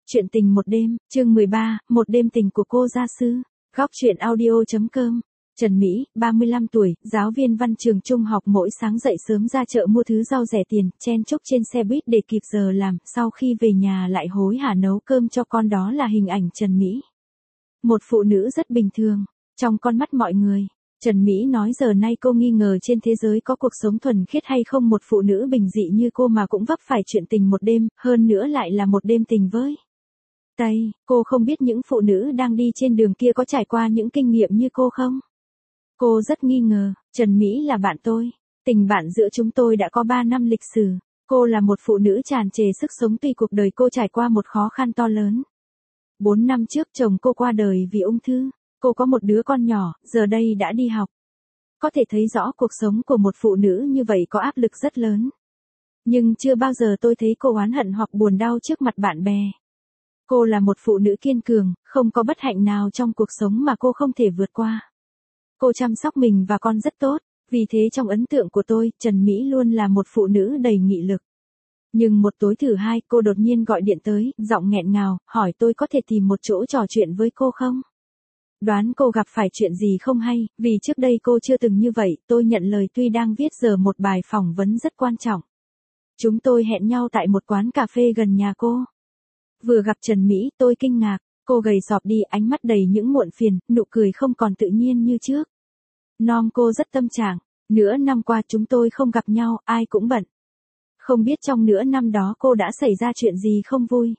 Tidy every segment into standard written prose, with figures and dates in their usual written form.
Chuyện tình một đêm, chương 13, một đêm tình của cô gia sư. Góc truyện audio.com. Trần Mỹ, 35 tuổi, giáo viên văn trường trung học, mỗi sáng dậy sớm ra chợ mua thứ rau rẻ tiền, chen chúc trên xe buýt để kịp giờ làm, sau khi về nhà lại hối hả nấu cơm cho con, đó là hình ảnh Trần Mỹ. Một phụ nữ rất bình thường, trong con mắt mọi người. Trần Mỹ nói giờ nay cô nghi ngờ trên thế giới có cuộc sống thuần khiết hay không, một phụ nữ bình dị như cô mà cũng vấp phải chuyện tình một đêm, hơn nữa lại là một đêm tình với Tây. Cô không biết những phụ nữ đang đi trên đường kia có trải qua những kinh nghiệm như cô không? Cô rất nghi ngờ. Trần Mỹ là bạn tôi. Tình bạn giữa chúng tôi đã có 3 năm lịch sử. Cô là một phụ nữ tràn trề sức sống, tuy cuộc đời cô trải qua một khó khăn to lớn. 4 năm trước chồng cô qua đời vì ung thư. Cô có một đứa con nhỏ, giờ đây đã đi học. Có thể thấy rõ cuộc sống của một phụ nữ như vậy có áp lực rất lớn. Nhưng chưa bao giờ tôi thấy cô oán hận hoặc buồn đau trước mặt bạn bè. Cô là một phụ nữ kiên cường, không có bất hạnh nào trong cuộc sống mà cô không thể vượt qua. Cô chăm sóc mình và con rất tốt, vì thế trong ấn tượng của tôi, Trần Mỹ luôn là một phụ nữ đầy nghị lực. Nhưng một tối thứ hai, cô đột nhiên gọi điện tới, giọng nghẹn ngào, hỏi tôi có thể tìm một chỗ trò chuyện với cô không? Đoán cô gặp phải chuyện gì không hay, vì trước đây cô chưa từng như vậy, tôi nhận lời tuy đang viết giờ một bài phỏng vấn rất quan trọng. Chúng tôi hẹn nhau tại một quán cà phê gần nhà cô. Vừa gặp Trần Mỹ, tôi kinh ngạc, cô gầy sọp đi, ánh mắt đầy những muộn phiền, nụ cười không còn tự nhiên như trước. Cô rất tâm trạng, nửa năm qua chúng tôi không gặp nhau, ai cũng bận. Không biết trong nửa năm đó cô đã xảy ra chuyện gì không vui.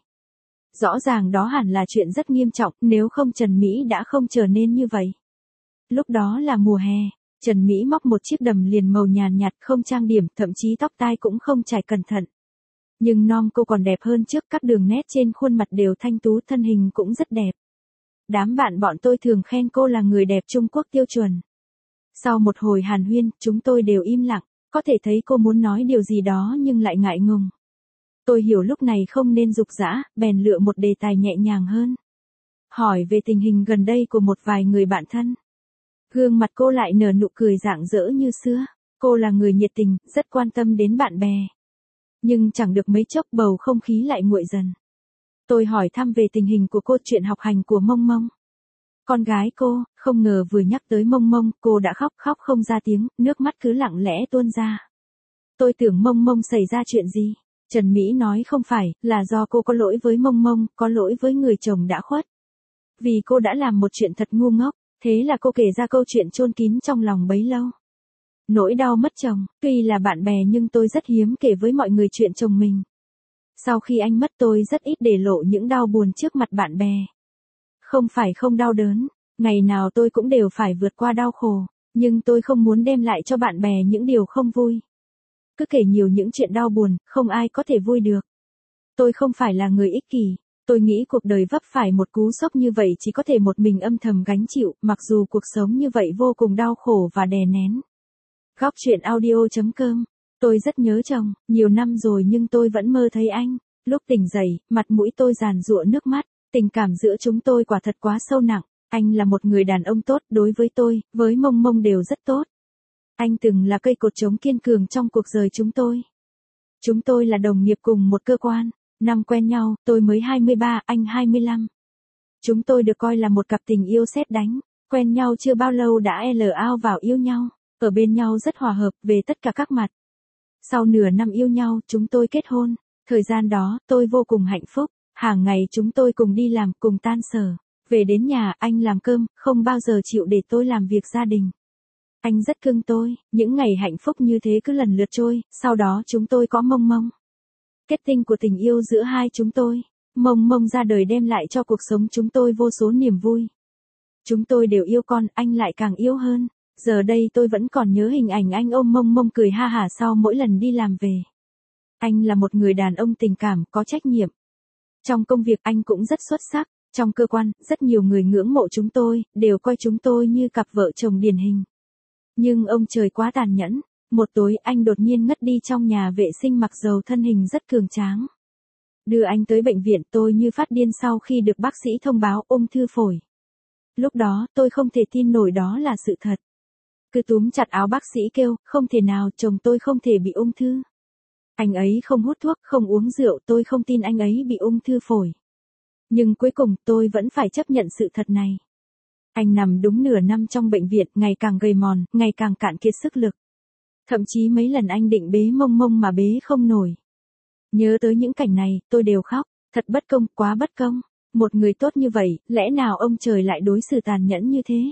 Rõ ràng đó hẳn là chuyện rất nghiêm trọng, nếu không Trần Mỹ đã không trở nên như vậy. Lúc đó là mùa hè, Trần Mỹ móc một chiếc đầm liền màu nhàn nhạt, không trang điểm, thậm chí tóc tai cũng không chải cẩn thận. Nhưng cô còn đẹp hơn trước, các đường nét trên khuôn mặt đều thanh tú, thân hình cũng rất đẹp. Đám bạn bọn tôi thường khen cô là người đẹp Trung Quốc tiêu chuẩn. Sau một hồi hàn huyên, chúng tôi đều im lặng, có thể thấy cô muốn nói điều gì đó nhưng lại ngại ngùng. Tôi hiểu lúc này không nên giục giã, bèn lựa một đề tài nhẹ nhàng hơn. Hỏi về tình hình gần đây của một vài người bạn thân. Gương mặt cô lại nở nụ cười rạng rỡ như xưa. Cô là người nhiệt tình, rất quan tâm đến bạn bè. Nhưng chẳng được mấy chốc bầu không khí lại nguội dần. Tôi hỏi thăm về tình hình của cô, chuyện học hành của Mông Mông. Con gái cô, không ngờ vừa nhắc tới Mông Mông, cô đã khóc không ra tiếng, nước mắt cứ lặng lẽ tuôn ra. Tôi tưởng Mông Mông xảy ra chuyện gì. Trần Mỹ nói không phải, là do cô có lỗi với Mông Mông, có lỗi với người chồng đã khuất. Vì cô đã làm một chuyện thật ngu ngốc, thế là cô kể ra câu chuyện chôn kín trong lòng bấy lâu. Nỗi đau mất chồng, tuy là bạn bè nhưng tôi rất hiếm kể với mọi người chuyện chồng mình. Sau khi anh mất tôi rất ít để lộ những đau buồn trước mặt bạn bè. Không phải không đau đớn, ngày nào tôi cũng đều phải vượt qua đau khổ, nhưng tôi không muốn đem lại cho bạn bè những điều không vui. Cứ kể nhiều những chuyện đau buồn, không ai có thể vui được. Tôi không phải là người ích kỷ, tôi nghĩ cuộc đời vấp phải một cú sốc như vậy chỉ có thể một mình âm thầm gánh chịu, mặc dù cuộc sống như vậy vô cùng đau khổ và đè nén. Góc truyện audio.com. Tôi rất nhớ chồng, nhiều năm rồi nhưng tôi vẫn mơ thấy anh. Lúc tỉnh dậy, mặt mũi tôi giàn giụa nước mắt, tình cảm giữa chúng tôi quả thật quá sâu nặng. Anh là một người đàn ông tốt, đối với tôi, với Mông Mông đều rất tốt. Anh từng là cây cột chống kiên cường trong cuộc đời chúng tôi. Chúng tôi là đồng nghiệp cùng một cơ quan. Năm quen nhau, tôi mới 23, anh 25. Chúng tôi được coi là một cặp tình yêu sét đánh. Quen nhau chưa bao lâu đã ao vào yêu nhau. Ở bên nhau rất hòa hợp về tất cả các mặt. Sau nửa năm yêu nhau, chúng tôi kết hôn. Thời gian đó, tôi vô cùng hạnh phúc. Hàng ngày chúng tôi cùng đi làm, cùng tan sở. Về đến nhà, anh làm cơm, không bao giờ chịu để tôi làm việc gia đình. Anh rất cưng tôi, những ngày hạnh phúc như thế cứ lần lượt trôi, sau đó chúng tôi có Mông Mông. Kết tinh của tình yêu giữa hai chúng tôi, Mông Mông ra đời đem lại cho cuộc sống chúng tôi vô số niềm vui. Chúng tôi đều yêu con, anh lại càng yêu hơn. Giờ đây tôi vẫn còn nhớ hình ảnh anh ôm Mông Mông cười ha hả sau mỗi lần đi làm về. Anh là một người đàn ông tình cảm, có trách nhiệm. Trong công việc anh cũng rất xuất sắc. Trong cơ quan, rất nhiều người ngưỡng mộ chúng tôi, đều coi chúng tôi như cặp vợ chồng điển hình. Nhưng ông trời quá tàn nhẫn. Một tối anh đột nhiên ngất đi trong nhà vệ sinh mặc dầu thân hình rất cường tráng. Đưa anh tới bệnh viện, tôi như phát điên sau khi được bác sĩ thông báo ung thư phổi. Lúc đó tôi không thể tin nổi đó là sự thật. Cứ túm chặt áo bác sĩ kêu, không thể nào, chồng tôi không thể bị ung thư. Anh ấy không hút thuốc, không uống rượu, tôi không tin anh ấy bị ung thư phổi. Nhưng cuối cùng tôi vẫn phải chấp nhận sự thật này. Anh nằm đúng nửa năm trong bệnh viện, ngày càng gầy mòn, ngày càng cạn kiệt sức lực. Thậm chí mấy lần anh định bế Mông Mông mà bế không nổi. Nhớ tới những cảnh này, tôi đều khóc, thật bất công, quá bất công. Một người tốt như vậy, lẽ nào ông trời lại đối xử tàn nhẫn như thế?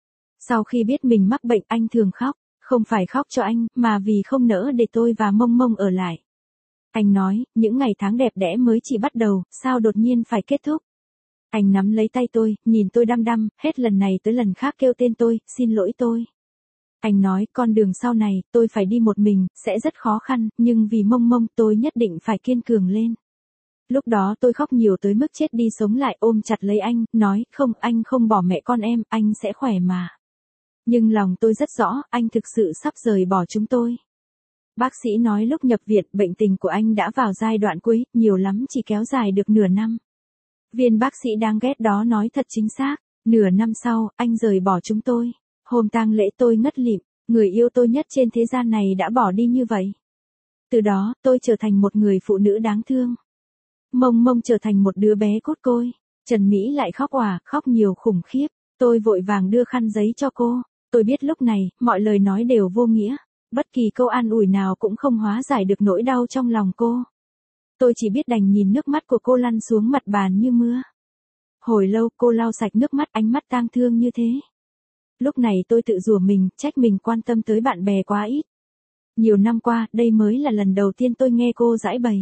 Sau khi biết mình mắc bệnh, anh thường khóc, không phải khóc cho anh, mà vì không nỡ để tôi và Mông Mông ở lại. Anh nói, những ngày tháng đẹp đẽ mới chỉ bắt đầu, sao đột nhiên phải kết thúc? Anh nắm lấy tay tôi, nhìn tôi đăm đăm, hết lần này tới lần khác kêu tên tôi, xin lỗi tôi. Anh nói, con đường sau này, tôi phải đi một mình, sẽ rất khó khăn, nhưng vì Mông Mông tôi nhất định phải kiên cường lên. Lúc đó tôi khóc nhiều tới mức chết đi sống lại, ôm chặt lấy anh, nói, không, anh không bỏ mẹ con em, anh sẽ khỏe mà. Nhưng lòng tôi rất rõ, anh thực sự sắp rời bỏ chúng tôi. Bác sĩ nói lúc nhập viện, bệnh tình của anh đã vào giai đoạn cuối, nhiều lắm chỉ kéo dài được nửa năm. Viên bác sĩ đáng ghét đó nói thật chính xác, nửa năm sau, anh rời bỏ chúng tôi. Hôm tang lễ tôi ngất lịm, người yêu tôi nhất trên thế gian này đã bỏ đi như vậy. Từ đó, tôi trở thành một người phụ nữ đáng thương. Mông Mông trở thành một đứa bé cốt côi. Trần Mỹ lại khóc òa, khóc nhiều khủng khiếp. Tôi vội vàng đưa khăn giấy cho cô. Tôi biết lúc này, mọi lời nói đều vô nghĩa. Bất kỳ câu an ủi nào cũng không hóa giải được nỗi đau trong lòng cô. Tôi chỉ biết đành nhìn nước mắt của cô lăn xuống mặt bàn như mưa. Hồi lâu cô lau sạch nước mắt, ánh mắt tang thương như thế. Lúc này tôi tự rủa mình, trách mình quan tâm tới bạn bè quá ít. Nhiều năm qua, đây mới là lần đầu tiên tôi nghe cô giãi bày.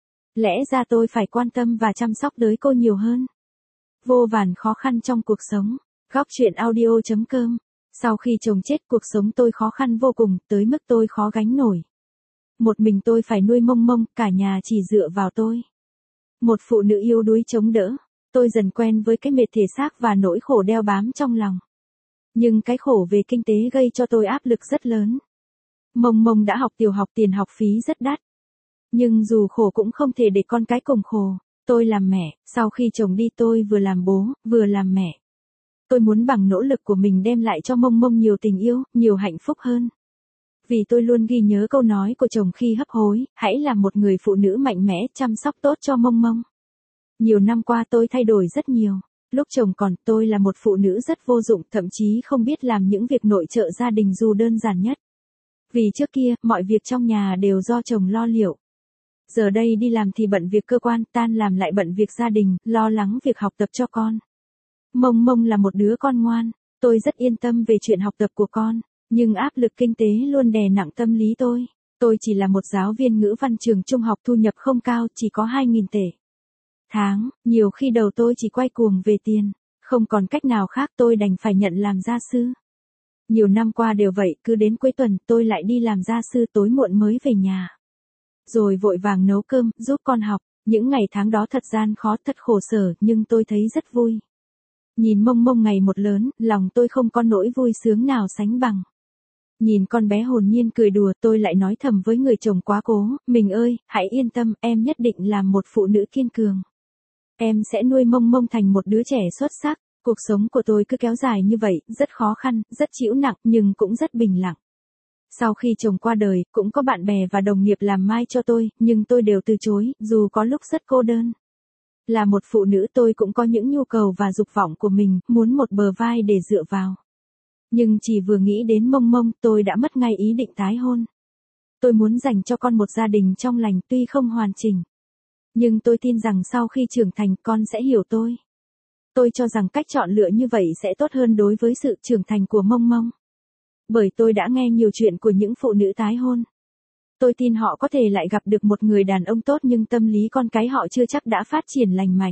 Lẽ ra tôi phải quan tâm và chăm sóc tới cô nhiều hơn. Vô vàn khó khăn trong cuộc sống. Góc chuyện audio.com. Sau khi chồng chết, cuộc sống tôi khó khăn vô cùng, tới mức tôi khó gánh nổi. Một mình tôi phải nuôi Mông Mông, cả nhà chỉ dựa vào tôi. Một phụ nữ yếu đuối chống đỡ. Tôi dần quen với cái mệt thể xác và nỗi khổ đeo bám trong lòng. Nhưng cái khổ về kinh tế gây cho tôi áp lực rất lớn. Mông Mông đã học tiểu học, tiền học phí rất đắt. Nhưng dù khổ cũng không thể để con cái cùng khổ. Tôi làm mẹ, sau khi chồng đi tôi vừa làm bố, vừa làm mẹ. Tôi muốn bằng nỗ lực của mình đem lại cho Mông Mông nhiều tình yêu, nhiều hạnh phúc hơn. Vì tôi luôn ghi nhớ câu nói của chồng khi hấp hối, hãy là một người phụ nữ mạnh mẽ, chăm sóc tốt cho Mông Mông. Nhiều năm qua tôi thay đổi rất nhiều. Lúc chồng còn, tôi là một phụ nữ rất vô dụng, thậm chí không biết làm những việc nội trợ gia đình dù đơn giản nhất. Vì trước kia, mọi việc trong nhà đều do chồng lo liệu. Giờ đây đi làm thì bận việc cơ quan, tan làm lại bận việc gia đình, lo lắng việc học tập cho con. Mông Mông là một đứa con ngoan, tôi rất yên tâm về chuyện học tập của con, nhưng áp lực kinh tế luôn đè nặng tâm lý tôi. Tôi chỉ là một giáo viên ngữ văn trường trung học, thu nhập không cao, chỉ có 2.000 tệ. Tháng, nhiều khi đầu tôi chỉ quay cuồng về tiền, không còn cách nào khác tôi đành phải nhận làm gia sư. Nhiều năm qua đều vậy, cứ đến cuối tuần tôi lại đi làm gia sư, tối muộn mới về nhà. Rồi vội vàng nấu cơm, giúp con học, những ngày tháng đó thật gian khó, thật khổ sở, nhưng tôi thấy rất vui. Nhìn Mông Mông ngày một lớn, lòng tôi không có nỗi vui sướng nào sánh bằng. Nhìn con bé hồn nhiên cười đùa, tôi lại nói thầm với người chồng quá cố, mình ơi, hãy yên tâm, em nhất định làm một phụ nữ kiên cường. Em sẽ nuôi Mông Mông thành một đứa trẻ xuất sắc. Cuộc sống của tôi cứ kéo dài như vậy, rất khó khăn, rất chịu nặng, nhưng cũng rất bình lặng. Sau khi chồng qua đời, cũng có bạn bè và đồng nghiệp làm mai cho tôi, nhưng tôi đều từ chối, dù có lúc rất cô đơn. Là một phụ nữ tôi cũng có những nhu cầu và dục vọng của mình, muốn một bờ vai để dựa vào. Nhưng chỉ vừa nghĩ đến Mông Mông, tôi đã mất ngay ý định tái hôn. Tôi muốn dành cho con một gia đình trong lành, tuy không hoàn chỉnh. Nhưng tôi tin rằng sau khi trưởng thành, con sẽ hiểu tôi. Tôi cho rằng cách chọn lựa như vậy sẽ tốt hơn đối với sự trưởng thành của Mông Mông. Bởi tôi đã nghe nhiều chuyện của những phụ nữ tái hôn. Tôi tin họ có thể lại gặp được một người đàn ông tốt, nhưng tâm lý con cái họ chưa chắc đã phát triển lành mạnh.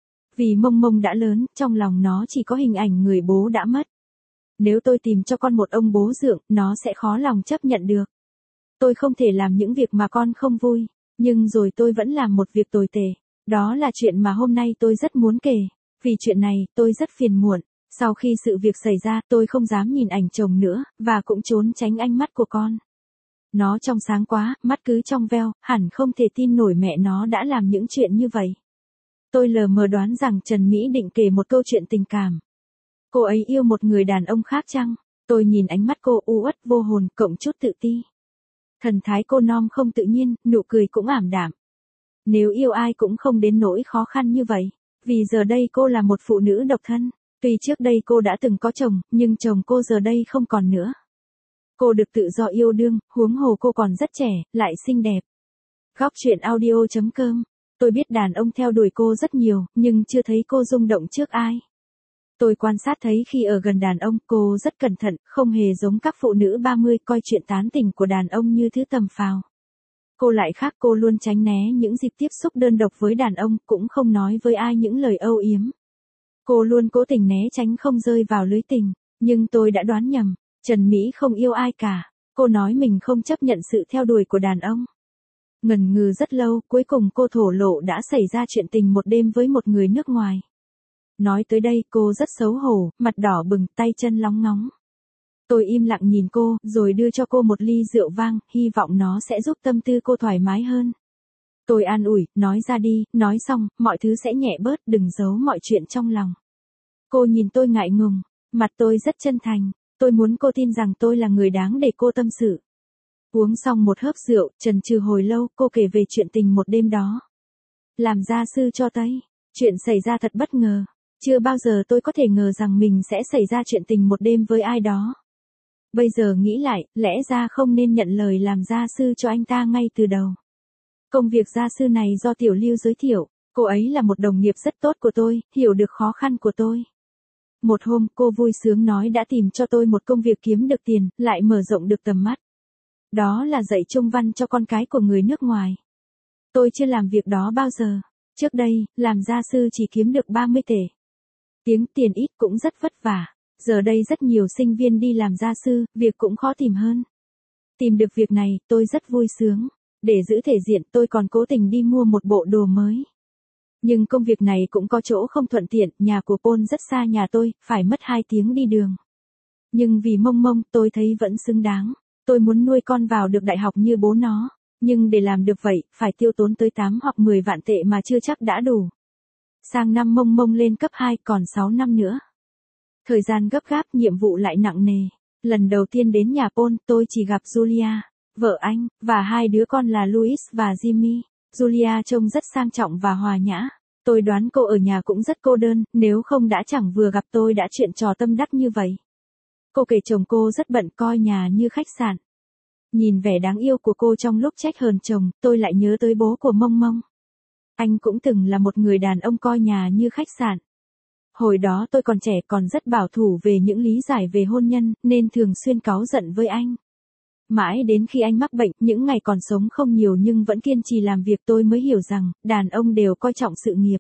Vì Mông Mông đã lớn, trong lòng nó chỉ có hình ảnh người bố đã mất. Nếu tôi tìm cho con một ông bố dượng, nó sẽ khó lòng chấp nhận được. Tôi không thể làm những việc mà con không vui, nhưng rồi tôi vẫn làm một việc tồi tệ. Đó là chuyện mà hôm nay tôi rất muốn kể. Vì chuyện này, tôi rất phiền muộn. Sau khi sự việc xảy ra, tôi không dám nhìn ảnh chồng nữa, và cũng trốn tránh ánh mắt của con. Nó trong sáng quá, mắt cứ trong veo, hẳn không thể tin nổi mẹ nó đã làm những chuyện như vậy. Tôi lờ mờ đoán rằng Trần Mỹ định kể một câu chuyện tình cảm. Cô ấy yêu một người đàn ông khác chăng? Tôi nhìn ánh mắt cô u uất vô hồn, cộng chút tự ti. Thần thái cô non không tự nhiên, nụ cười cũng ảm đạm. Nếu yêu ai cũng không đến nỗi khó khăn như vậy. Vì giờ đây cô là một phụ nữ độc thân. Tuy trước đây cô đã từng có chồng, nhưng chồng cô giờ đây không còn nữa. Cô được tự do yêu đương, huống hồ cô còn rất trẻ, lại xinh đẹp. Góc truyện audio.com. Tôi biết đàn ông theo đuổi cô rất nhiều, nhưng chưa thấy cô rung động trước ai. Tôi quan sát thấy khi ở gần đàn ông, cô rất cẩn thận, không hề giống các phụ nữ 30 coi chuyện tán tỉnh của đàn ông như thứ tầm phào. Cô lại khác, cô luôn tránh né những dịp tiếp xúc đơn độc với đàn ông, cũng không nói với ai những lời âu yếm. Cô luôn cố tình né tránh không rơi vào lưới tình, nhưng tôi đã đoán nhầm, Trần Mỹ không yêu ai cả. Cô nói mình không chấp nhận sự theo đuổi của đàn ông. Ngần ngừ rất lâu, cuối cùng cô thổ lộ đã xảy ra chuyện tình một đêm với một người nước ngoài. Nói tới đây cô rất xấu hổ, mặt đỏ bừng, tay chân lóng ngóng. Tôi im lặng nhìn cô, rồi đưa cho cô một ly rượu vang, hy vọng nó sẽ giúp tâm tư cô thoải mái hơn. Tôi an ủi, nói ra đi, nói xong, mọi thứ sẽ nhẹ bớt, đừng giấu mọi chuyện trong lòng. Cô nhìn tôi ngại ngùng, mặt tôi rất chân thành, tôi muốn cô tin rằng tôi là người đáng để cô tâm sự. Uống xong một hớp rượu, chần chừ hồi lâu, cô kể về chuyện tình một đêm đó. Làm gia sư cho Tây, chuyện xảy ra thật bất ngờ. Chưa bao giờ tôi có thể ngờ rằng mình sẽ xảy ra chuyện tình một đêm với ai đó. Bây giờ nghĩ lại, lẽ ra không nên nhận lời làm gia sư cho anh ta ngay từ đầu. Công việc gia sư này do Tiểu Lưu giới thiệu, cô ấy là một đồng nghiệp rất tốt của tôi, hiểu được khó khăn của tôi. Một hôm cô vui sướng nói đã tìm cho tôi một công việc kiếm được tiền, lại mở rộng được tầm mắt. Đó là dạy Trung văn cho con cái của người nước ngoài. Tôi chưa làm việc đó bao giờ. Trước đây, làm gia sư chỉ kiếm được 30 tể. Tiền ít cũng rất vất vả. Giờ đây rất nhiều sinh viên đi làm gia sư, việc cũng khó tìm hơn. Tìm được việc này, tôi rất vui sướng. Để giữ thể diện, tôi còn cố tình đi mua một bộ đồ mới. Nhưng công việc này cũng có chỗ không thuận tiện, nhà của Paul rất xa nhà tôi, phải mất 2 tiếng đi đường. Nhưng vì mông tôi thấy vẫn xứng đáng. Tôi muốn nuôi con vào được đại học như bố nó. Nhưng để làm được vậy, phải tiêu tốn tới 8 hoặc 10 vạn tệ mà chưa chắc đã đủ. Sang năm mông lên cấp 2 còn 6 năm nữa. Thời gian gấp gáp, nhiệm vụ lại nặng nề. Lần đầu tiên đến nhà Paul, tôi chỉ gặp Julia, vợ anh, và 2 đứa con là Louis và Jimmy. Julia trông rất sang trọng và hòa nhã. Tôi đoán cô ở nhà cũng rất cô đơn, nếu không đã chẳng vừa gặp tôi đã chuyện trò tâm đắc như vậy. Cô kể chồng cô rất bận, coi nhà như khách sạn. Nhìn vẻ đáng yêu của cô trong lúc trách hờn chồng, tôi lại nhớ tới bố của Mông. Anh cũng từng là một người đàn ông coi nhà như khách sạn. Hồi đó tôi còn trẻ, còn rất bảo thủ về những lý giải về hôn nhân, nên thường xuyên cáu giận với anh. Mãi đến khi anh mắc bệnh, những ngày còn sống không nhiều nhưng vẫn kiên trì làm việc, tôi mới hiểu rằng, đàn ông đều coi trọng sự nghiệp.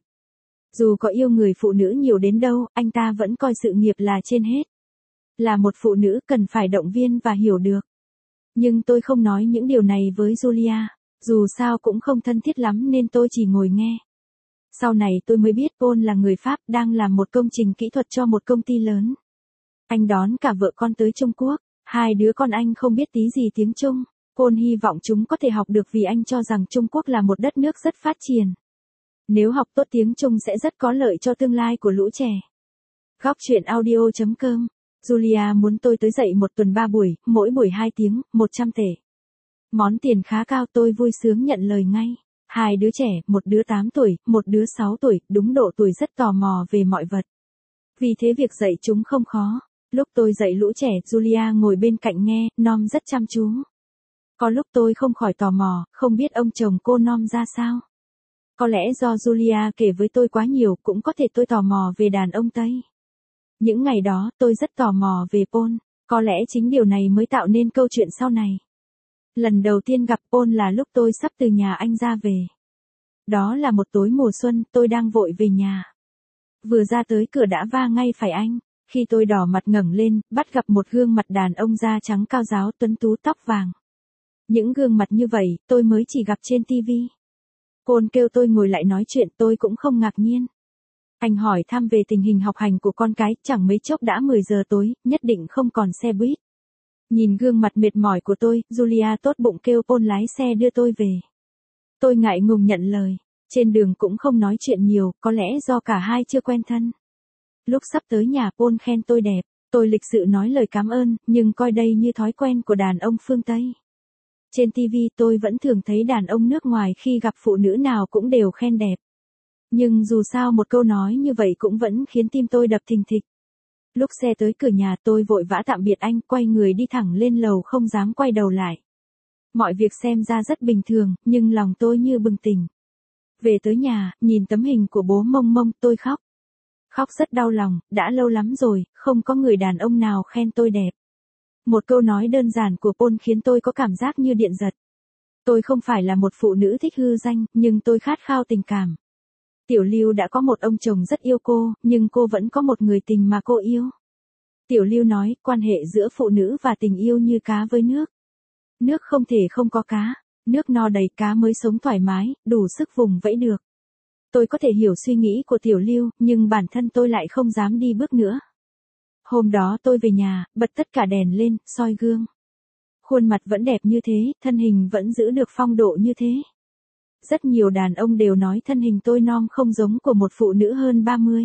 Dù có yêu người phụ nữ nhiều đến đâu, anh ta vẫn coi sự nghiệp là trên hết. Là một phụ nữ cần phải động viên và hiểu được. Nhưng tôi không nói những điều này với Julia, dù sao cũng không thân thiết lắm nên tôi chỉ ngồi nghe. Sau này tôi mới biết Paul là người Pháp đang làm một công trình kỹ thuật cho một công ty lớn. Anh đón cả vợ con tới Trung Quốc, 2 đứa con anh không biết tí gì tiếng Trung. Paul hy vọng chúng có thể học được vì anh cho rằng Trung Quốc là một đất nước rất phát triển. Nếu học tốt tiếng Trung sẽ rất có lợi cho tương lai của lũ trẻ. Góc truyện audio.com. Julia muốn tôi tới dạy một tuần 3 buổi, mỗi buổi 2 tiếng, 100 tể. Món tiền khá cao, tôi vui sướng nhận lời ngay. 2 đứa trẻ, một đứa 8 tuổi, một đứa 6 tuổi, đúng độ tuổi rất tò mò về mọi vật. Vì thế việc dạy chúng không khó. Lúc tôi dạy lũ trẻ, Julia ngồi bên cạnh nghe, Nom rất chăm chú. Có lúc tôi không khỏi tò mò, không biết ông chồng cô Nom ra sao. Có lẽ do Julia kể với tôi quá nhiều, cũng có thể tôi tò mò về đàn ông Tây. Những ngày đó, tôi rất tò mò về Paul, có lẽ chính điều này mới tạo nên câu chuyện sau này. Lần đầu tiên gặp Paul là lúc tôi sắp từ nhà anh ra về. Đó là một tối mùa xuân, tôi đang vội về nhà. Vừa ra tới cửa đã va ngay phải anh. Khi tôi đỏ mặt ngẩng lên, bắt gặp một gương mặt đàn ông da trắng cao ráo tuấn tú tóc vàng. Những gương mặt như vậy, tôi mới chỉ gặp trên TV. Paul kêu tôi ngồi lại nói chuyện, tôi cũng không ngạc nhiên. Anh hỏi thăm về tình hình học hành của con cái, chẳng mấy chốc đã 10 giờ tối, nhất định không còn xe buýt. Nhìn gương mặt mệt mỏi của tôi, Julia tốt bụng kêu Paul lái xe đưa tôi về. Tôi ngại ngùng nhận lời, trên đường cũng không nói chuyện nhiều, có lẽ do cả hai chưa quen thân. Lúc sắp tới nhà Paul khen tôi đẹp, tôi lịch sự nói lời cảm ơn, nhưng coi đây như thói quen của đàn ông phương Tây. Trên TV tôi vẫn thường thấy đàn ông nước ngoài khi gặp phụ nữ nào cũng đều khen đẹp. Nhưng dù sao một câu nói như vậy cũng vẫn khiến tim tôi đập thình thịch. Lúc xe tới cửa nhà tôi vội vã tạm biệt anh, quay người đi thẳng lên lầu không dám quay đầu lại. Mọi việc xem ra rất bình thường, nhưng lòng tôi như bừng tỉnh. Về tới nhà, nhìn tấm hình của bố Mông Mông, tôi khóc. Khóc rất đau lòng, đã lâu lắm rồi, không có người đàn ông nào khen tôi đẹp. Một câu nói đơn giản của Paul khiến tôi có cảm giác như điện giật. Tôi không phải là một phụ nữ thích hư danh, nhưng tôi khát khao tình cảm. Tiểu Lưu đã có một ông chồng rất yêu cô, nhưng cô vẫn có một người tình mà cô yêu. Tiểu Lưu nói, quan hệ giữa phụ nữ và tình yêu như cá với nước. Nước không thể không có cá, nước no đầy cá mới sống thoải mái, đủ sức vùng vẫy được. Tôi có thể hiểu suy nghĩ của Tiểu Lưu, nhưng bản thân tôi lại không dám đi bước nữa. Hôm đó tôi về nhà, bật tất cả đèn lên, soi gương. Khuôn mặt vẫn đẹp như thế, thân hình vẫn giữ được phong độ như thế. Rất nhiều đàn ông đều nói thân hình tôi non không giống của một phụ nữ hơn 30.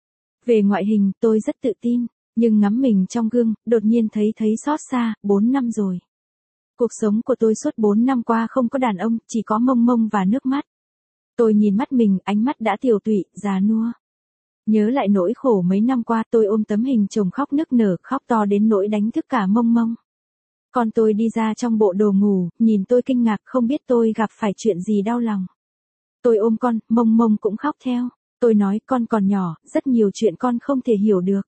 Về ngoại hình, tôi rất tự tin, nhưng ngắm mình trong gương, đột nhiên thấy xót xa, 4 năm rồi. Cuộc sống của tôi suốt 4 năm qua không có đàn ông, chỉ có Mông Mông và nước mắt. Tôi nhìn mắt mình, ánh mắt đã tiều tụy, già nua. Nhớ lại nỗi khổ mấy năm qua, tôi ôm tấm hình chồng khóc nức nở, khóc to đến nỗi đánh thức cả Mông Mông. Con tôi đi ra trong bộ đồ ngủ, nhìn tôi kinh ngạc không biết tôi gặp phải chuyện gì đau lòng. Tôi ôm con, Mông Mông cũng khóc theo. Tôi nói con còn nhỏ, rất nhiều chuyện con không thể hiểu được.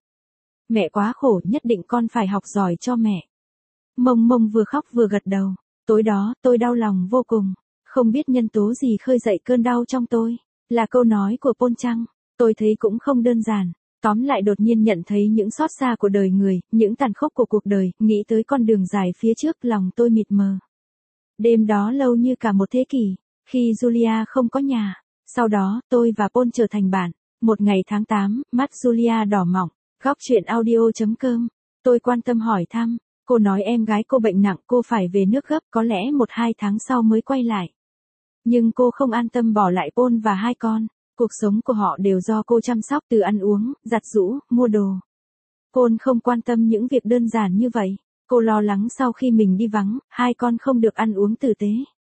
Mẹ quá khổ, nhất định con phải học giỏi cho mẹ. Mông Mông vừa khóc vừa gật đầu. Tối đó, tôi đau lòng vô cùng. Không biết nhân tố gì khơi dậy cơn đau trong tôi. Là câu nói của Paul chăng? Tôi thấy cũng không đơn giản. Tóm lại đột nhiên nhận thấy những xót xa của đời người, những tàn khốc của cuộc đời, nghĩ tới con đường dài phía trước, lòng tôi mịt mờ. Đêm đó lâu như cả một thế kỷ, khi Julia không có nhà. Sau đó, tôi và Paul trở thành bạn. Một ngày tháng 8, mắt Julia đỏ mọng. Góc chuyện audio.com. Tôi quan tâm hỏi thăm. Cô nói em gái cô bệnh nặng, cô phải về nước gấp, có lẽ 1-2 tháng sau mới quay lại. Nhưng cô không an tâm bỏ lại Paul và 2 con. Cuộc sống của họ đều do cô chăm sóc, từ ăn uống, giặt giũ, mua đồ. Paul không quan tâm những việc đơn giản như vậy. Cô lo lắng sau khi mình đi vắng, 2 con không được ăn uống tử tế.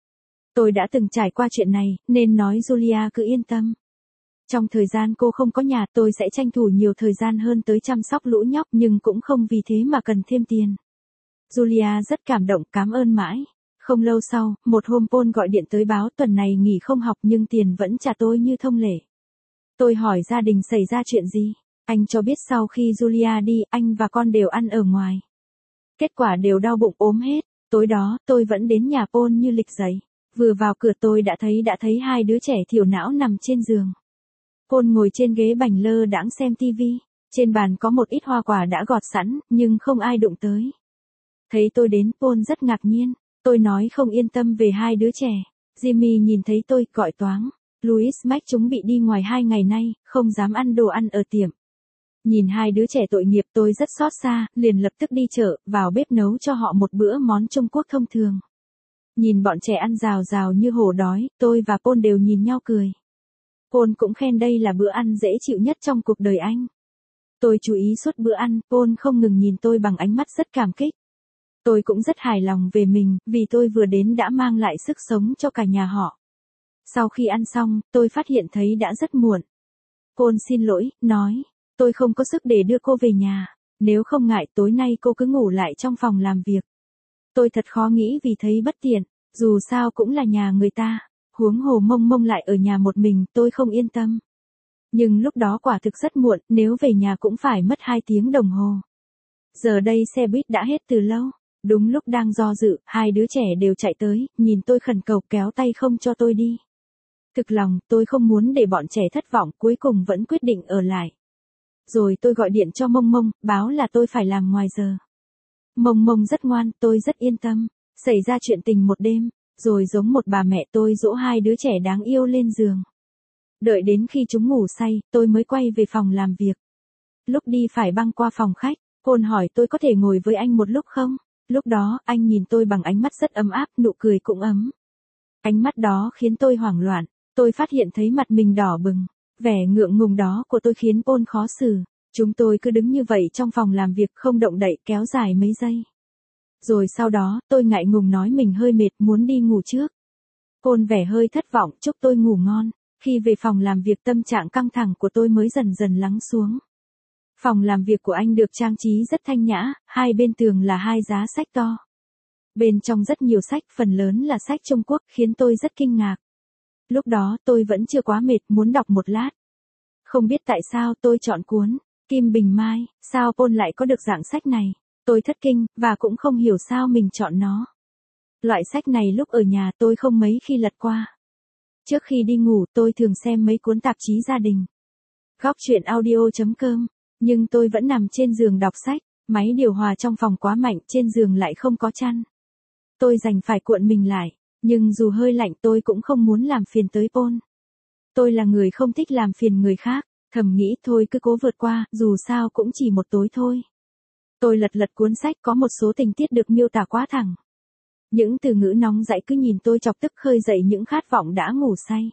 Tôi đã từng trải qua chuyện này, nên nói Julia cứ yên tâm. Trong thời gian cô không có nhà, tôi sẽ tranh thủ nhiều thời gian hơn tới chăm sóc lũ nhóc, nhưng cũng không vì thế mà cần thêm tiền. Julia rất cảm động, cảm ơn mãi. Không lâu sau, một hôm Paul gọi điện tới báo tuần này nghỉ không học nhưng tiền vẫn trả tôi như thông lệ. Tôi hỏi gia đình xảy ra chuyện gì. Anh cho biết sau khi Julia đi, anh và con đều ăn ở ngoài. Kết quả đều đau bụng ốm hết. Tối đó, tôi vẫn đến nhà Paul như lịch dậy. Vừa vào cửa tôi đã thấy 2 đứa trẻ thiểu não nằm trên giường. Paul ngồi trên ghế bành lơ đãng xem tivi. Trên bàn có một ít hoa quả đã gọt sẵn, nhưng không ai đụng tới. Thấy tôi đến, Paul rất ngạc nhiên. Tôi nói không yên tâm về 2 đứa trẻ. Jimmy nhìn thấy tôi, gọi toáng. Louis Max chúng bị đi ngoài 2 ngày nay, không dám ăn đồ ăn ở tiệm. Nhìn 2 đứa trẻ tội nghiệp tôi rất xót xa, liền lập tức đi chợ, vào bếp nấu cho họ một bữa món Trung Quốc thông thường. Nhìn bọn trẻ ăn rào rào như hổ đói, tôi và Paul đều nhìn nhau cười. Paul cũng khen đây là bữa ăn dễ chịu nhất trong cuộc đời anh. Tôi chú ý suốt bữa ăn, Paul không ngừng nhìn tôi bằng ánh mắt rất cảm kích. Tôi cũng rất hài lòng về mình, vì tôi vừa đến đã mang lại sức sống cho cả nhà họ. Sau khi ăn xong, tôi phát hiện thấy đã rất muộn. Paul xin lỗi, nói, tôi không có sức để đưa cô về nhà. Nếu không ngại tối nay cô cứ ngủ lại trong phòng làm việc. Tôi thật khó nghĩ vì thấy bất tiện, dù sao cũng là nhà người ta. Huống hồ Mông Mông lại ở nhà một mình, tôi không yên tâm. Nhưng lúc đó quả thực rất muộn, nếu về nhà cũng phải mất 2 tiếng đồng hồ. Giờ đây xe buýt đã hết từ lâu. Đúng lúc đang do dự, 2 đứa trẻ đều chạy tới, nhìn tôi khẩn cầu kéo tay không cho tôi đi. Thực lòng, tôi không muốn để bọn trẻ thất vọng, cuối cùng vẫn quyết định ở lại. Rồi tôi gọi điện cho Mông Mông, báo là tôi phải làm ngoài giờ. Mông Mông rất ngoan, tôi rất yên tâm. Xảy ra chuyện tình một đêm, rồi giống một bà mẹ tôi dỗ 2 đứa trẻ đáng yêu lên giường. Đợi đến khi chúng ngủ say, tôi mới quay về phòng làm việc. Lúc đi phải băng qua phòng khách, Paul hỏi tôi có thể ngồi với anh một lúc không? Lúc đó, anh nhìn tôi bằng ánh mắt rất ấm áp, nụ cười cũng ấm. Ánh mắt đó khiến tôi hoảng loạn, tôi phát hiện thấy mặt mình đỏ bừng. Vẻ ngượng ngùng đó của tôi khiến Paul khó xử. Chúng tôi cứ đứng như vậy trong phòng làm việc không động đậy, kéo dài mấy giây. Rồi sau đó, tôi ngại ngùng nói mình hơi mệt, muốn đi ngủ trước. Paul vẻ hơi thất vọng, chúc tôi ngủ ngon. Khi về phòng làm việc tâm trạng căng thẳng của tôi mới dần dần lắng xuống. Phòng làm việc của anh được trang trí rất thanh nhã, hai bên tường là hai giá sách to. Bên trong rất nhiều sách, phần lớn là sách Trung Quốc, khiến tôi rất kinh ngạc. Lúc đó tôi vẫn chưa quá mệt, muốn đọc một lát. Không biết tại sao tôi chọn cuốn Kim Bình Mai, sao Paul lại có được dạng sách này. Tôi thất kinh, và cũng không hiểu sao mình chọn nó. Loại sách này lúc ở nhà tôi không mấy khi lật qua. Trước khi đi ngủ tôi thường xem mấy cuốn tạp chí gia đình. Góc truyện audio.com, nhưng tôi vẫn nằm trên giường đọc sách, máy điều hòa trong phòng quá mạnh, trên giường lại không có chăn. Tôi đành phải cuộn mình lại, nhưng dù hơi lạnh tôi cũng không muốn làm phiền tới Paul. Tôi là người không thích làm phiền người khác, thầm nghĩ thôi cứ cố vượt qua, dù sao cũng chỉ một tối thôi. Tôi lật cuốn sách, có một số tình tiết được miêu tả quá thẳng. Những từ ngữ nóng dãi cứ nhìn tôi chọc tức, khơi dậy những khát vọng đã ngủ say.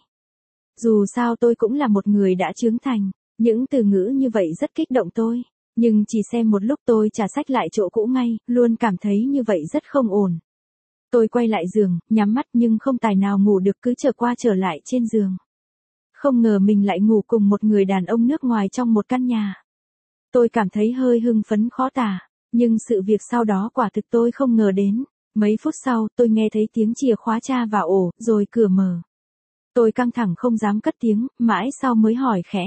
Dù sao tôi cũng là một người đã trưởng thành, những từ ngữ như vậy rất kích động tôi. Nhưng chỉ xem một lúc tôi trả sách lại chỗ cũ ngay, luôn cảm thấy như vậy rất không ổn. Tôi quay lại giường, nhắm mắt nhưng không tài nào ngủ được, cứ trở qua trở lại trên giường. Không ngờ mình lại ngủ cùng một người đàn ông nước ngoài trong một căn nhà. Tôi cảm thấy hơi hưng phấn khó tả, nhưng sự việc sau đó quả thực tôi không ngờ đến. Mấy phút sau, tôi nghe thấy tiếng chìa khóa tra vào ổ, rồi cửa mở. Tôi căng thẳng không dám cất tiếng, mãi sau mới hỏi khẽ.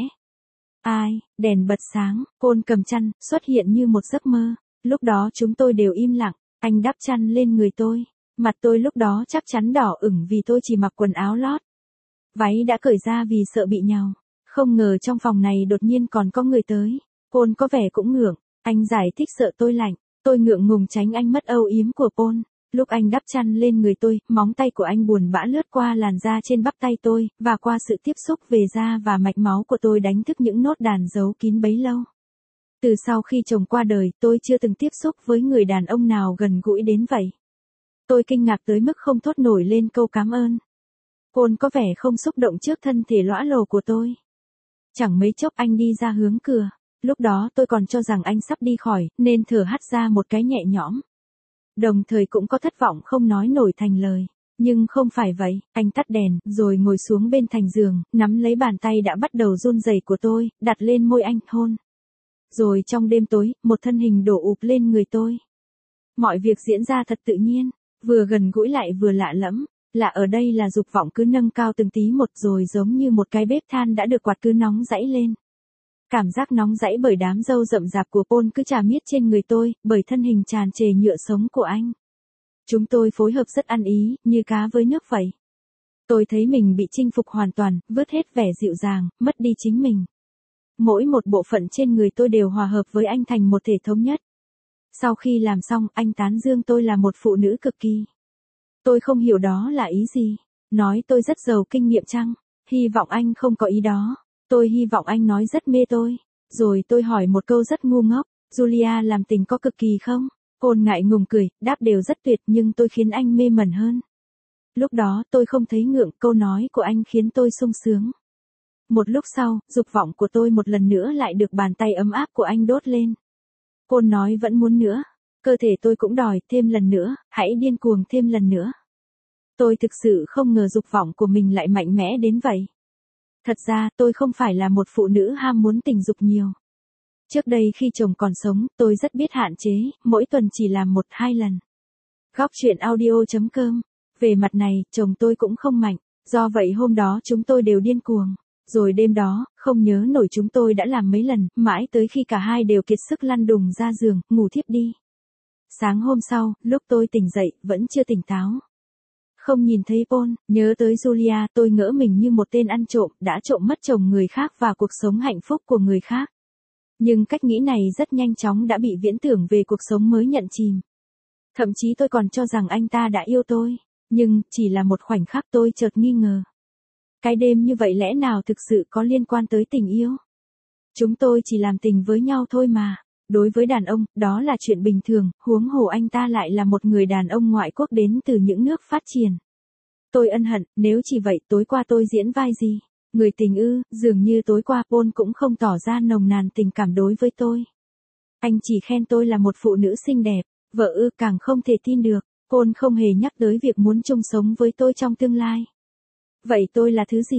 Ai? Đèn bật sáng, Paul cầm chăn, xuất hiện như một giấc mơ. Lúc đó chúng tôi đều im lặng, anh đắp chăn lên người tôi. Mặt tôi lúc đó chắc chắn đỏ ửng vì tôi chỉ mặc quần áo lót. Váy đã cởi ra vì sợ bị nhàu. Không ngờ trong phòng này đột nhiên còn có người tới. Paul có vẻ cũng ngượng, anh giải thích sợ tôi lạnh. Tôi ngượng ngùng tránh ánh mắt âu yếm của Paul. Lúc anh đắp chăn lên người tôi, móng tay của anh buồn bã lướt qua làn da trên bắp tay tôi, và qua sự tiếp xúc về da và mạch máu của tôi đánh thức những nốt đàn giấu kín bấy lâu. Từ sau khi chồng qua đời, tôi chưa từng tiếp xúc với người đàn ông nào gần gũi đến vậy. Tôi kinh ngạc tới mức không thốt nổi lên câu cảm ơn. Paul có vẻ không xúc động trước thân thể lõa lồ của tôi. Chẳng mấy chốc anh đi ra hướng cửa. Lúc đó tôi còn cho rằng anh sắp đi khỏi, nên thở hắt ra một cái nhẹ nhõm. Đồng thời cũng có thất vọng không nói nổi thành lời. Nhưng không phải vậy, anh tắt đèn, rồi ngồi xuống bên thành giường, nắm lấy bàn tay đã bắt đầu run rẩy của tôi, đặt lên môi anh, hôn. Rồi trong đêm tối, một thân hình đổ ụp lên người tôi. Mọi việc diễn ra thật tự nhiên, vừa gần gũi lại vừa lạ lẫm. Lạ ở đây là dục vọng cứ nâng cao từng tí một, rồi giống như một cái bếp than đã được quạt cứ nóng dãy lên. Cảm giác nóng dãy bởi đám râu rậm rạp của Paul cứ chà miết trên người tôi, bởi thân hình tràn trề nhựa sống của anh. Chúng tôi phối hợp rất ăn ý, như cá với nước vậy. Tôi thấy mình bị chinh phục hoàn toàn, vứt hết vẻ dịu dàng, mất đi chính mình. Mỗi một bộ phận trên người tôi đều hòa hợp với anh thành một thể thống nhất. Sau khi làm xong, anh tán dương tôi là một phụ nữ cực kỳ. Tôi không hiểu đó là ý gì. Nói tôi rất giàu kinh nghiệm chăng? Hy vọng anh không có ý đó. Tôi hy vọng anh nói rất mê tôi. Rồi tôi hỏi một câu rất ngu ngốc. Julia làm tình có cực kỳ không? Paul ngại ngùng cười, đáp đều rất tuyệt, nhưng tôi khiến anh mê mẩn hơn. Lúc đó tôi không thấy ngượng, câu nói của anh khiến tôi sung sướng. Một lúc sau, dục vọng của tôi một lần nữa lại được bàn tay ấm áp của anh đốt lên. Paul nói vẫn muốn nữa. Cơ thể tôi cũng đòi thêm lần nữa, hãy điên cuồng thêm lần nữa. Tôi thực sự không ngờ dục vọng của mình lại mạnh mẽ đến vậy. Thật ra tôi không phải là một phụ nữ ham muốn tình dục nhiều. Trước đây khi chồng còn sống, tôi rất biết hạn chế, mỗi tuần chỉ làm 1-2 lần. Góc truyện audio.com. Về mặt này, chồng tôi cũng không mạnh, do vậy hôm đó chúng tôi đều điên cuồng. Rồi đêm đó, không nhớ nổi chúng tôi đã làm mấy lần, mãi tới khi cả hai đều kiệt sức lăn đùng ra giường, ngủ thiếp đi. Sáng hôm sau, lúc tôi tỉnh dậy, vẫn chưa tỉnh táo. Không nhìn thấy Paul, nhớ tới Julia, tôi ngỡ mình như một tên ăn trộm, đã trộm mất chồng người khác và cuộc sống hạnh phúc của người khác. Nhưng cách nghĩ này rất nhanh chóng đã bị viễn tưởng về cuộc sống mới nhận chìm. Thậm chí tôi còn cho rằng anh ta đã yêu tôi, nhưng chỉ là một khoảnh khắc tôi chợt nghi ngờ. Cái đêm như vậy lẽ nào thực sự có liên quan tới tình yêu? Chúng tôi chỉ làm tình với nhau thôi mà. Đối với đàn ông, đó là chuyện bình thường, huống hồ anh ta lại là một người đàn ông ngoại quốc đến từ những nước phát triển. Tôi ân hận, nếu chỉ vậy tối qua tôi diễn vai gì? Người tình ư? Dường như tối qua Paul cũng không tỏ ra nồng nàn tình cảm đối với tôi. Anh chỉ khen tôi là một phụ nữ xinh đẹp, vợ ư, càng không thể tin được. Paul không hề nhắc tới việc muốn chung sống với tôi trong tương lai. Vậy tôi là thứ gì?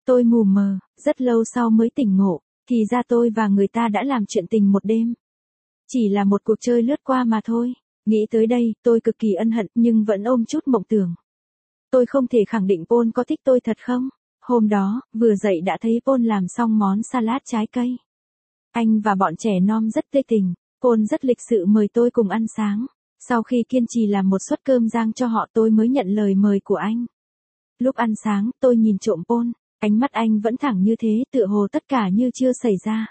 Tôi mù mờ, rất lâu sau mới tỉnh ngộ, thì ra tôi và người ta đã làm chuyện tình một đêm. Chỉ là một cuộc chơi lướt qua mà thôi. Nghĩ tới đây, tôi cực kỳ ân hận nhưng vẫn ôm chút mộng tưởng. Tôi không thể khẳng định Paul có thích tôi thật không? Hôm đó, vừa dậy đã thấy Paul làm xong món salad trái cây. Anh và bọn trẻ non rất tươi tình, Paul rất lịch sự mời tôi cùng ăn sáng. Sau khi kiên trì làm một suất cơm rang cho họ tôi mới nhận lời mời của anh. Lúc ăn sáng, tôi nhìn trộm Paul, ánh mắt anh vẫn thẳng như thế, tựa hồ tất cả như chưa xảy ra.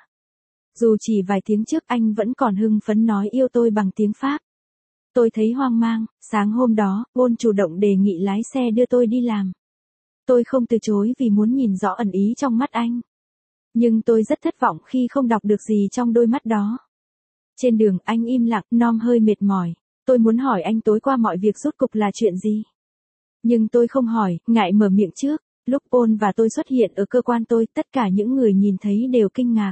Dù chỉ vài tiếng trước anh vẫn còn hưng phấn nói yêu tôi bằng tiếng Pháp. Tôi thấy hoang mang, sáng hôm đó, Paul chủ động đề nghị lái xe đưa tôi đi làm. Tôi không từ chối vì muốn nhìn rõ ẩn ý trong mắt anh. Nhưng tôi rất thất vọng khi không đọc được gì trong đôi mắt đó. Trên đường anh im lặng, Nom hơi mệt mỏi. Tôi muốn hỏi anh tối qua mọi việc rốt cục là chuyện gì. Nhưng tôi không hỏi, ngại mở miệng trước. Lúc Paul và tôi xuất hiện ở cơ quan tôi, tất cả những người nhìn thấy đều kinh ngạc.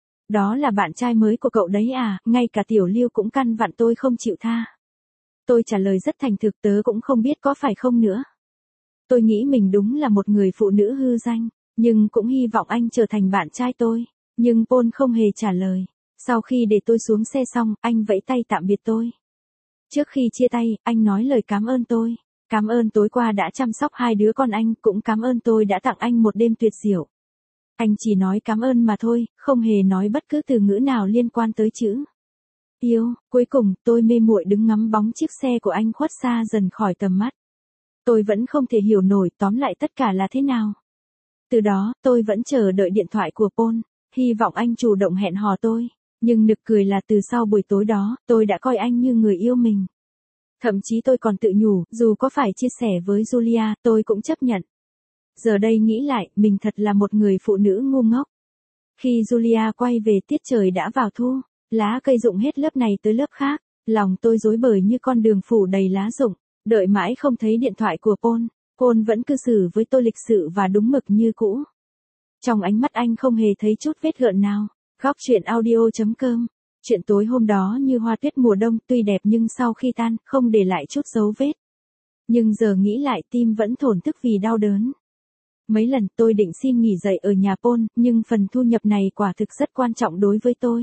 Đó là bạn trai mới của cậu đấy à, ngay cả Tiểu Lưu cũng căn vặn tôi không chịu tha. Tôi trả lời rất thành thực, tớ cũng không biết có phải không nữa. Tôi nghĩ mình đúng là một người phụ nữ hư danh, nhưng cũng hy vọng anh trở thành bạn trai tôi. Nhưng Paul không hề trả lời. Sau khi để tôi xuống xe xong, anh vẫy tay tạm biệt tôi. Trước khi chia tay, anh nói lời cảm ơn tôi. Cảm ơn tối qua đã chăm sóc hai đứa con anh, cũng cảm ơn tôi đã tặng anh một đêm tuyệt diệu. Anh chỉ nói cảm ơn mà thôi, không hề nói bất cứ từ ngữ nào liên quan tới chữ yêu. Cuối cùng, tôi mê muội đứng ngắm bóng chiếc xe của anh khuất xa dần khỏi tầm mắt. Tôi vẫn không thể hiểu nổi tóm lại tất cả là thế nào. Từ đó, tôi vẫn chờ đợi điện thoại của Paul, hy vọng anh chủ động hẹn hò tôi. Nhưng nực cười là từ sau buổi tối đó, tôi đã coi anh như người yêu mình. Thậm chí tôi còn tự nhủ, dù có phải chia sẻ với Julia, tôi cũng chấp nhận. Giờ đây nghĩ lại, mình thật là một người phụ nữ ngu ngốc. Khi Julia quay về tiết trời đã vào thu, lá cây rụng hết lớp này tới lớp khác, lòng tôi rối bời như con đường phủ đầy lá rụng, đợi mãi không thấy điện thoại của Paul vẫn cư xử với tôi lịch sự và đúng mực như cũ. Trong ánh mắt anh không hề thấy chút vết gợn nào. Góc truyện audio.com. Chuyện tối hôm đó như hoa tuyết mùa đông, tuy đẹp nhưng sau khi tan, không để lại chút dấu vết. Nhưng giờ nghĩ lại tim vẫn thổn thức vì đau đớn. Mấy lần tôi định xin nghỉ dạy ở nhà Paul, nhưng phần thu nhập này quả thực rất quan trọng đối với tôi.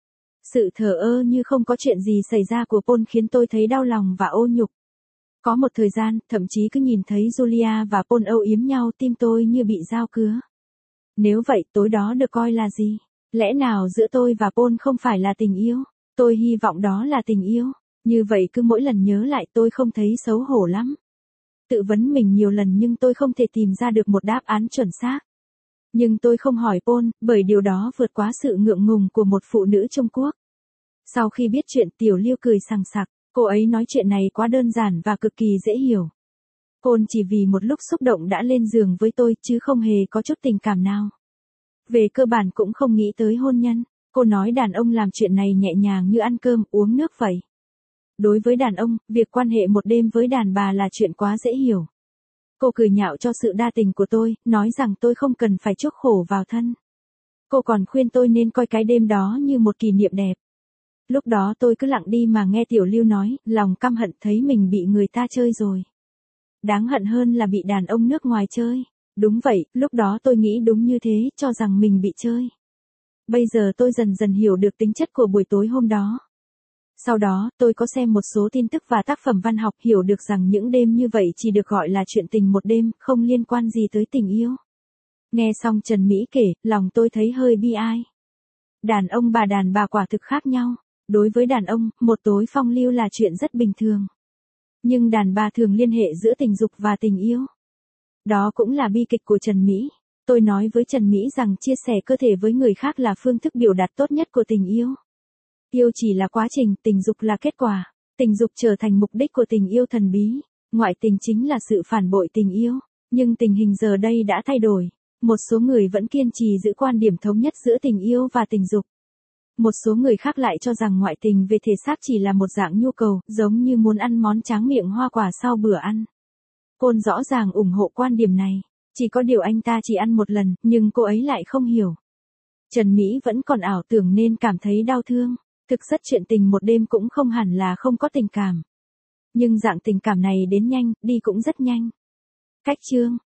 Sự thờ ơ như không có chuyện gì xảy ra của Paul khiến tôi thấy đau lòng và ô nhục. Có một thời gian, thậm chí cứ nhìn thấy Julia và Paul âu yếm nhau tim tôi như bị dao cứa. Nếu vậy tối đó được coi là gì? Lẽ nào giữa tôi và Paul không phải là tình yêu? Tôi hy vọng đó là tình yêu. Như vậy cứ mỗi lần nhớ lại tôi không thấy xấu hổ lắm. Tự vấn mình nhiều lần nhưng tôi không thể tìm ra được một đáp án chuẩn xác. Nhưng tôi không hỏi Paul, bởi điều đó vượt quá sự ngượng ngùng của một phụ nữ Trung Quốc. Sau khi biết chuyện, Tiểu Lưu cười sằng sặc, cô ấy nói chuyện này quá đơn giản và cực kỳ dễ hiểu. Paul chỉ vì một lúc xúc động đã lên giường với tôi chứ không hề có chút tình cảm nào. Về cơ bản cũng không nghĩ tới hôn nhân, cô nói đàn ông làm chuyện này nhẹ nhàng như ăn cơm uống nước vậy. Đối với đàn ông, việc quan hệ một đêm với đàn bà là chuyện quá dễ hiểu. Cô cười nhạo cho sự đa tình của tôi, nói rằng tôi không cần phải chuốc khổ vào thân. Cô còn khuyên tôi nên coi cái đêm đó như một kỷ niệm đẹp. Lúc đó tôi cứ lặng đi mà nghe Tiểu Lưu nói, lòng căm hận thấy mình bị người ta chơi rồi. Đáng hận hơn là bị đàn ông nước ngoài chơi. Đúng vậy, lúc đó tôi nghĩ đúng như thế, cho rằng mình bị chơi. Bây giờ tôi dần dần hiểu được tính chất của buổi tối hôm đó. Sau đó, tôi có xem một số tin tức và tác phẩm văn học, hiểu được rằng những đêm như vậy chỉ được gọi là chuyện tình một đêm, không liên quan gì tới tình yêu. Nghe xong Trần Mỹ kể, lòng tôi thấy hơi bi ai. Đàn bà quả thực khác nhau. Đối với đàn ông, một tối phong lưu là chuyện rất bình thường. Nhưng đàn bà thường liên hệ giữa tình dục và tình yêu. Đó cũng là bi kịch của Trần Mỹ. Tôi nói với Trần Mỹ rằng chia sẻ cơ thể với người khác là phương thức biểu đạt tốt nhất của tình yêu. Yêu chỉ là quá trình, tình dục là kết quả. Tình dục trở thành mục đích của tình yêu thần bí. Ngoại tình chính là sự phản bội tình yêu. Nhưng tình hình giờ đây đã thay đổi. Một số người vẫn kiên trì giữ quan điểm thống nhất giữa tình yêu và tình dục. Một số người khác lại cho rằng ngoại tình về thể xác chỉ là một dạng nhu cầu, giống như muốn ăn món tráng miệng hoa quả sau bữa ăn. Paul rõ ràng ủng hộ quan điểm này. Chỉ có điều anh ta chỉ ăn một lần, nhưng cô ấy lại không hiểu. Trần Mỹ vẫn còn ảo tưởng nên cảm thấy đau thương. Thực chất chuyện tình một đêm cũng không hẳn là không có tình cảm. Nhưng dạng tình cảm này đến nhanh, đi cũng rất nhanh. Cách chương